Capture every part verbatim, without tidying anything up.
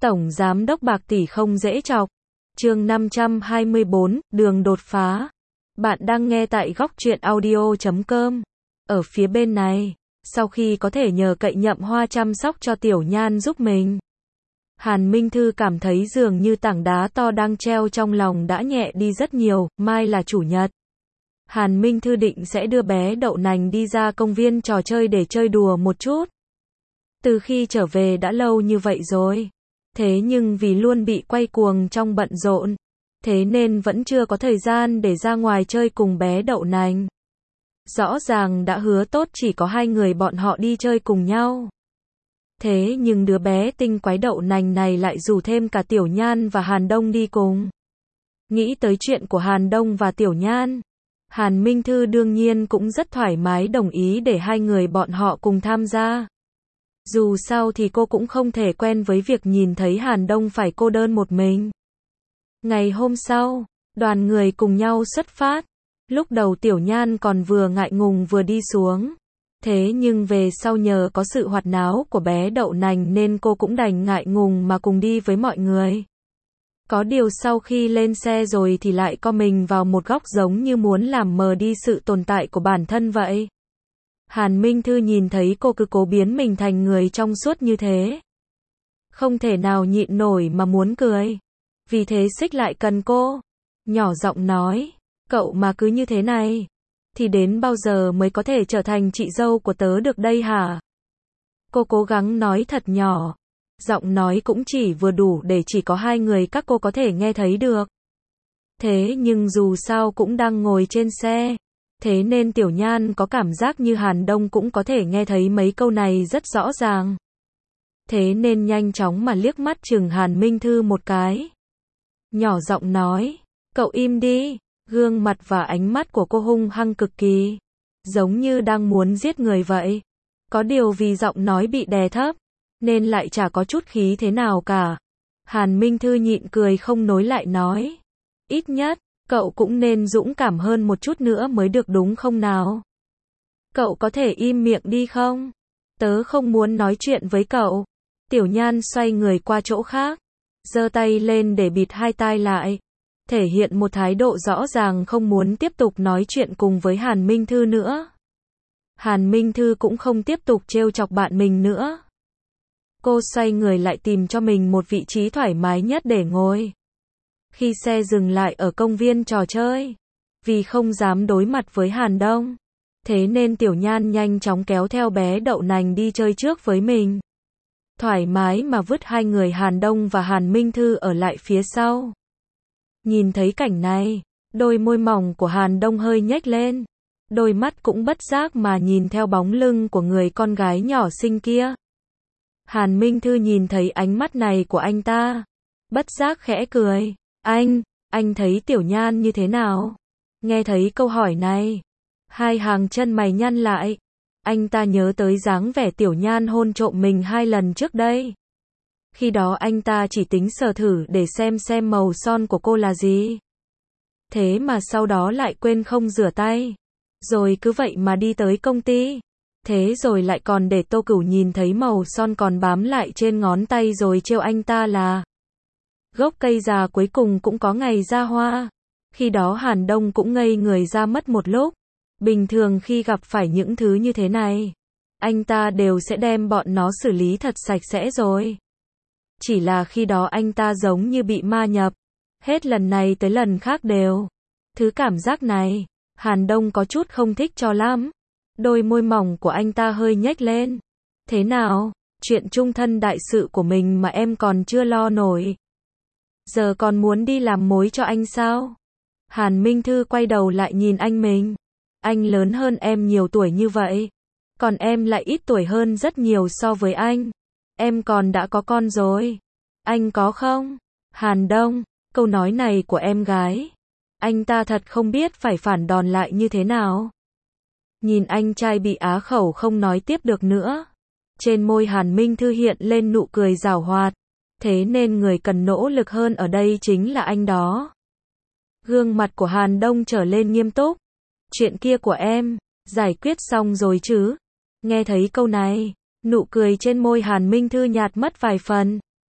Tổng Giám đốc bạc tỷ không dễ chọc. Chương năm trăm hai mươi bốn, đường đột phá. Bạn đang nghe tại góc truyện audio chấm com. Ở phía bên này, sau khi có thể nhờ cậy Nhậm Hoa chăm sóc cho Tiểu Nhan giúp mình, Hàn Minh Thư cảm thấy dường như tảng đá to đang treo trong lòng đã nhẹ đi rất nhiều. Mai là chủ nhật. Hàn Minh Thư định sẽ đưa bé Đậu Nành đi ra công viên trò chơi để chơi đùa một chút. Từ khi trở về đã lâu như vậy rồi. Thế nhưng vì luôn bị quay cuồng trong bận rộn, thế nên vẫn chưa có thời gian để ra ngoài chơi cùng bé Đậu Nành. Rõ ràng đã hứa tốt chỉ có hai người bọn họ đi chơi cùng nhau. Thế nhưng đứa bé tinh quái Đậu Nành này lại rủ thêm cả Tiểu Nhan và Hàn Đông đi cùng. Nghĩ tới chuyện của Hàn Đông và Tiểu Nhan, Hàn Minh Thư đương nhiên cũng rất thoải mái đồng ý để hai người bọn họ cùng tham gia. Dù sao thì cô cũng không thể quen với việc nhìn thấy Hàn Đông phải cô đơn một mình. Ngày hôm sau, đoàn người cùng nhau xuất phát. Lúc đầu Tiểu Nhan còn vừa ngại ngùng vừa đi xuống. Thế nhưng về sau nhờ có sự hoạt náo của bé Đậu Nành nên cô cũng đành ngại ngùng mà cùng đi với mọi người. Có điều sau khi lên xe rồi thì lại co mình vào một góc giống như muốn làm mờ đi sự tồn tại của bản thân vậy. Hàn Minh Thư nhìn thấy cô cứ cố biến mình thành người trong suốt như thế, không thể nào nhịn nổi mà muốn cười. Vì thế xích lại gần cô, nhỏ giọng nói, cậu mà cứ như thế này, thì đến bao giờ mới có thể trở thành chị dâu của tớ được đây hả? Cô cố gắng nói thật nhỏ, giọng nói cũng chỉ vừa đủ để chỉ có hai người các cô có thể nghe thấy được. Thế nhưng dù sao cũng đang ngồi trên xe, thế nên Tiểu Nhan có cảm giác như Hàn Đông cũng có thể nghe thấy mấy câu này rất rõ ràng. Thế nên nhanh chóng mà liếc mắt chừng Hàn Minh Thư một cái. Nhỏ giọng nói, cậu im đi. Gương mặt và ánh mắt của cô hung hăng cực kỳ, giống như đang muốn giết người vậy. Có điều vì giọng nói bị đè thấp, nên lại chả có chút khí thế nào cả. Hàn Minh Thư nhịn cười không nối lại nói, ít nhất, cậu cũng nên dũng cảm hơn một chút nữa mới được đúng không nào? Cậu có thể im miệng đi không? Tớ không muốn nói chuyện với cậu. Tiểu Nhan xoay người qua chỗ khác, giơ tay lên để bịt hai tai lại, thể hiện một thái độ rõ ràng không muốn tiếp tục nói chuyện cùng với Hàn Minh Thư nữa. Hàn Minh Thư cũng không tiếp tục trêu chọc bạn mình nữa. Cô xoay người lại tìm cho mình một vị trí thoải mái nhất để ngồi. Khi xe dừng lại ở công viên trò chơi, vì không dám đối mặt với Hàn Đông, thế nên Tiểu Nhan nhanh chóng kéo theo bé Đậu Nành đi chơi trước với mình. Thoải mái mà vứt hai người Hàn Đông và Hàn Minh Thư ở lại phía sau. Nhìn thấy cảnh này, đôi môi mỏng của Hàn Đông hơi nhếch lên, đôi mắt cũng bất giác mà nhìn theo bóng lưng của người con gái nhỏ xinh kia. Hàn Minh Thư nhìn thấy ánh mắt này của anh ta, bất giác khẽ cười. Anh, anh thấy Tiểu Nhan như thế nào? Nghe thấy câu hỏi này, hai hàng chân mày nhăn lại. Anh ta nhớ tới dáng vẻ Tiểu Nhan hôn trộm mình hai lần trước đây. Khi đó anh ta chỉ tính sờ thử để xem xem màu son của cô là gì. Thế mà sau đó lại quên không rửa tay. Rồi cứ vậy mà đi tới công ty. Thế rồi lại còn để Tô Cửu nhìn thấy màu son còn bám lại trên ngón tay rồi trêu anh ta là gốc cây già cuối cùng cũng có ngày ra hoa. Khi đó Hàn Đông cũng ngây người ra mất một lúc. Bình thường khi gặp phải những thứ như thế này, anh ta đều sẽ đem bọn nó xử lý thật sạch sẽ rồi. Chỉ là khi đó anh ta giống như bị ma nhập, hết lần này tới lần khác đều. Thứ cảm giác này, Hàn Đông có chút không thích cho lắm. Đôi môi mỏng của anh ta hơi nhếch lên. Thế nào, chuyện chung thân đại sự của mình mà em còn chưa lo nổi. Giờ còn muốn đi làm mối cho anh sao? Hàn Minh Thư quay đầu lại nhìn anh mình. Anh lớn hơn em nhiều tuổi như vậy, còn em lại ít tuổi hơn rất nhiều so với anh. Em còn đã có con rồi. Anh có không? Hàn Đông, câu nói này của em gái, anh ta thật không biết phải phản đòn lại như thế nào. Nhìn anh trai bị á khẩu không nói tiếp được nữa. Trên môi Hàn Minh Thư hiện lên nụ cười giảo hoạt. Thế nên người cần nỗ lực hơn ở đây chính là anh đó. Gương mặt của Hàn Đông trở lên nghiêm túc. Chuyện kia của em, giải quyết xong rồi chứ? Nghe thấy câu này, nụ cười trên môi Hàn Minh Thư nhạt mất vài phần.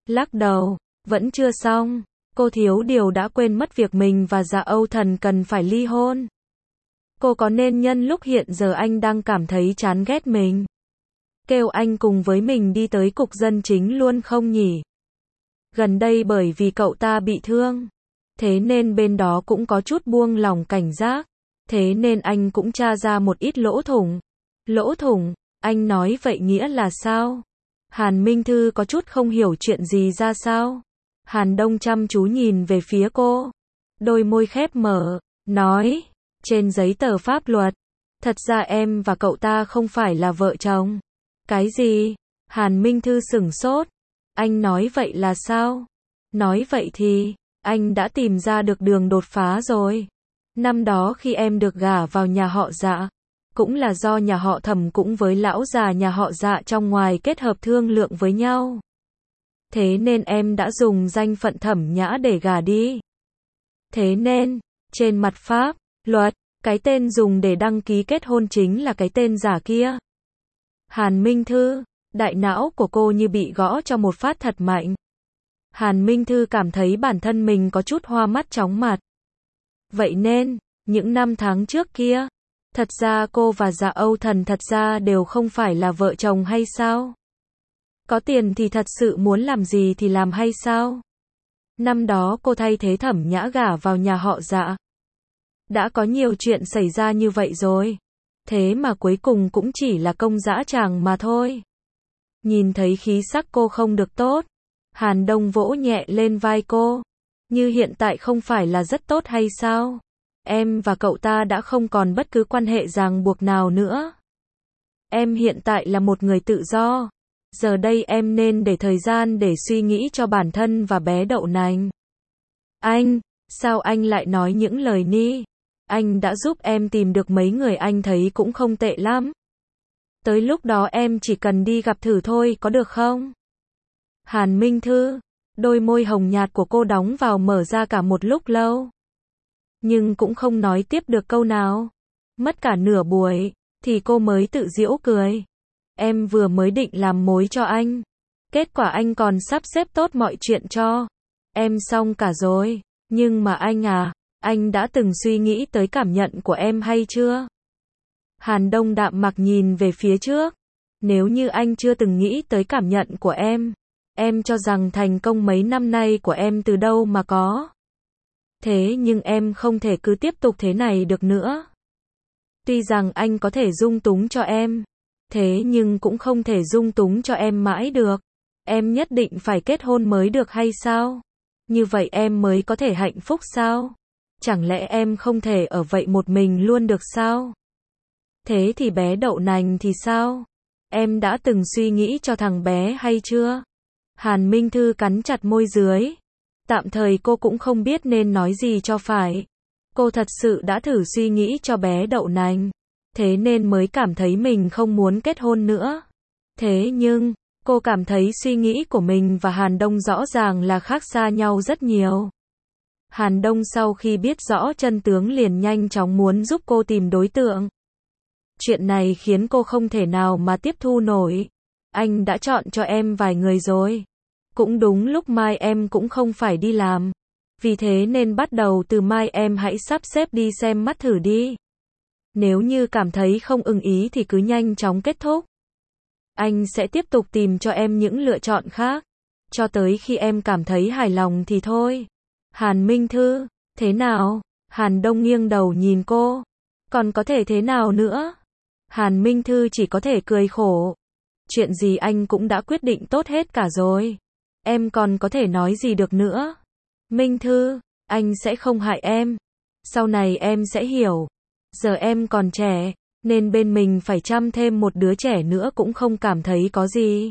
Lắc đầu, vẫn chưa xong. Cô thiếu điều đã quên mất việc mình và Dạ Âu Thần cần phải ly hôn. Cô có nên nhân lúc hiện giờ anh đang cảm thấy chán ghét mình, kêu anh cùng với mình đi tới cục dân chính luôn không nhỉ? Gần đây bởi vì cậu ta bị thương, thế nên bên đó cũng có chút buông lỏng cảnh giác, thế nên anh cũng tra ra một ít lỗ thủng. Lỗ thủng, anh nói vậy nghĩa là sao? Hàn Minh Thư có chút không hiểu chuyện gì ra sao. Hàn Đông chăm chú nhìn về phía cô, đôi môi khép mở, nói, trên giấy tờ pháp luật, thật ra em và cậu ta không phải là vợ chồng. Cái gì? Hàn Minh Thư sửng sốt. Anh nói vậy là sao? Nói vậy thì, anh đã tìm ra được đường đột phá rồi. Năm đó khi em được gả vào nhà họ Dạ, cũng là do nhà họ Thẩm cũng với lão già nhà họ Dạ trong ngoài kết hợp thương lượng với nhau. Thế nên em đã dùng danh phận Thẩm Nhã để gả đi. Thế nên, trên mặt pháp luật, cái tên dùng để đăng ký kết hôn chính là cái tên giả kia. Hàn Minh Thư, đại não của cô như bị gõ cho một phát thật mạnh. Hàn Minh Thư cảm thấy bản thân mình có chút hoa mắt chóng mặt. Vậy nên, những năm tháng trước kia, thật ra cô và Dạ Âu Thần thật ra đều không phải là vợ chồng hay sao? Có tiền thì thật sự muốn làm gì thì làm hay sao? Năm đó cô thay thế Thẩm Nhã gả vào nhà họ Dạ. Đã có nhiều chuyện xảy ra như vậy rồi. Thế mà cuối cùng cũng chỉ là công dã tràng mà thôi. Nhìn thấy khí sắc cô không được tốt, Hàn Đông vỗ nhẹ lên vai cô. Như hiện tại không phải là rất tốt hay sao? Em và cậu ta đã không còn bất cứ quan hệ ràng buộc nào nữa. Em hiện tại là một người tự do. Giờ đây em nên để thời gian để suy nghĩ cho bản thân và bé đậu nành. Anh, sao anh lại nói những lời ni? Anh đã giúp em tìm được mấy người anh thấy cũng không tệ lắm. Tới lúc đó em chỉ cần đi gặp thử thôi có được không? Hàn Minh Thư, đôi môi hồng nhạt của cô đóng vào mở ra cả một lúc lâu. Nhưng cũng không nói tiếp được câu nào. Mất cả nửa buổi, thì cô mới tự giễu cười. Em vừa mới định làm mối cho anh. Kết quả anh còn sắp xếp tốt mọi chuyện cho em xong cả rồi. Nhưng mà anh à, anh đã từng suy nghĩ tới cảm nhận của em hay chưa? Hàn Đông đạm mặc nhìn về phía trước. Nếu như anh chưa từng nghĩ tới cảm nhận của em, em cho rằng thành công mấy năm nay của em từ đâu mà có. Thế nhưng em không thể cứ tiếp tục thế này được nữa. Tuy rằng anh có thể dung túng cho em, thế nhưng cũng không thể dung túng cho em mãi được. Em nhất định phải kết hôn mới được hay sao? Như vậy em mới có thể hạnh phúc sao? Chẳng lẽ em không thể ở vậy một mình luôn được sao? Thế thì bé đậu nành thì sao? Em đã từng suy nghĩ cho thằng bé hay chưa? Hàn Minh Thư cắn chặt môi dưới. Tạm thời cô cũng không biết nên nói gì cho phải. Cô thật sự đã thử suy nghĩ cho bé đậu nành. Thế nên mới cảm thấy mình không muốn kết hôn nữa. Thế nhưng, cô cảm thấy suy nghĩ của mình và Hàn Đông rõ ràng là khác xa nhau rất nhiều. Hàn Đông sau khi biết rõ chân tướng liền nhanh chóng muốn giúp cô tìm đối tượng. Chuyện này khiến cô không thể nào mà tiếp thu nổi. Anh đã chọn cho em vài người rồi. Cũng đúng lúc mai em cũng không phải đi làm. Vì thế nên bắt đầu từ mai em hãy sắp xếp đi xem mắt thử đi. Nếu như cảm thấy không ưng ý thì cứ nhanh chóng kết thúc. Anh sẽ tiếp tục tìm cho em những lựa chọn khác. Cho tới khi em cảm thấy hài lòng thì thôi. Hàn Minh Thư, thế nào? Hàn Đông nghiêng đầu nhìn cô. Còn có thể thế nào nữa? Hàn Minh Thư chỉ có thể cười khổ. Chuyện gì anh cũng đã quyết định tốt hết cả rồi. Em còn có thể nói gì được nữa? Minh Thư, anh sẽ không hại em. Sau này em sẽ hiểu. Giờ em còn trẻ, nên bên mình phải chăm thêm một đứa trẻ nữa cũng không cảm thấy có gì.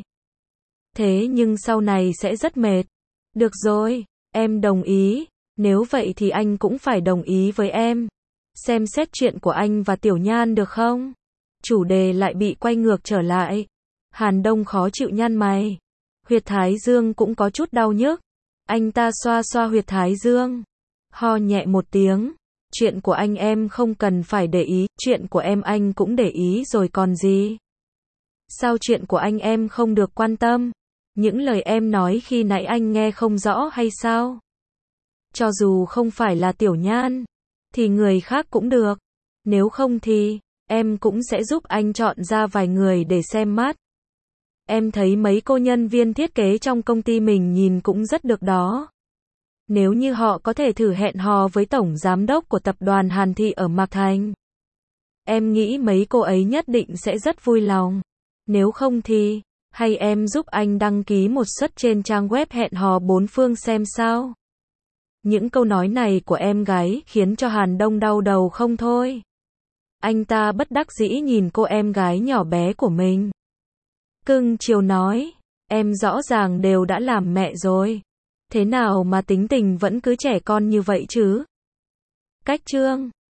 Thế nhưng sau này sẽ rất mệt. Được rồi, em đồng ý. Nếu vậy thì anh cũng phải đồng ý với em. Xem xét chuyện của anh và Tiểu Nhan được không? Chủ đề lại bị quay ngược trở lại. Hàn Đông khó chịu nhăn mày. Huyệt thái dương cũng có chút đau nhức. Anh ta xoa xoa huyệt thái dương. Ho nhẹ một tiếng. Chuyện của anh em không cần phải để ý. Chuyện của em anh cũng để ý rồi còn gì. Sao chuyện của anh em không được quan tâm? Những lời em nói khi nãy anh nghe không rõ hay sao? Cho dù không phải là Tiểu Nhan, thì người khác cũng được. Nếu không thì, em cũng sẽ giúp anh chọn ra vài người để xem mắt. Em thấy mấy cô nhân viên thiết kế trong công ty mình nhìn cũng rất được đó. Nếu như họ có thể thử hẹn hò với tổng giám đốc của tập đoàn Hàn Thị ở Mạc Thành, em nghĩ mấy cô ấy nhất định sẽ rất vui lòng. Nếu không thì, hay em giúp anh đăng ký một suất trên trang web hẹn hò bốn phương xem sao? Những câu nói này của em gái khiến cho Hàn Đông đau đầu không thôi. Anh ta bất đắc dĩ nhìn cô em gái nhỏ bé của mình. Cưng chiều nói, em rõ ràng đều đã làm mẹ rồi. Thế nào mà tính tình vẫn cứ trẻ con như vậy chứ? Cách chương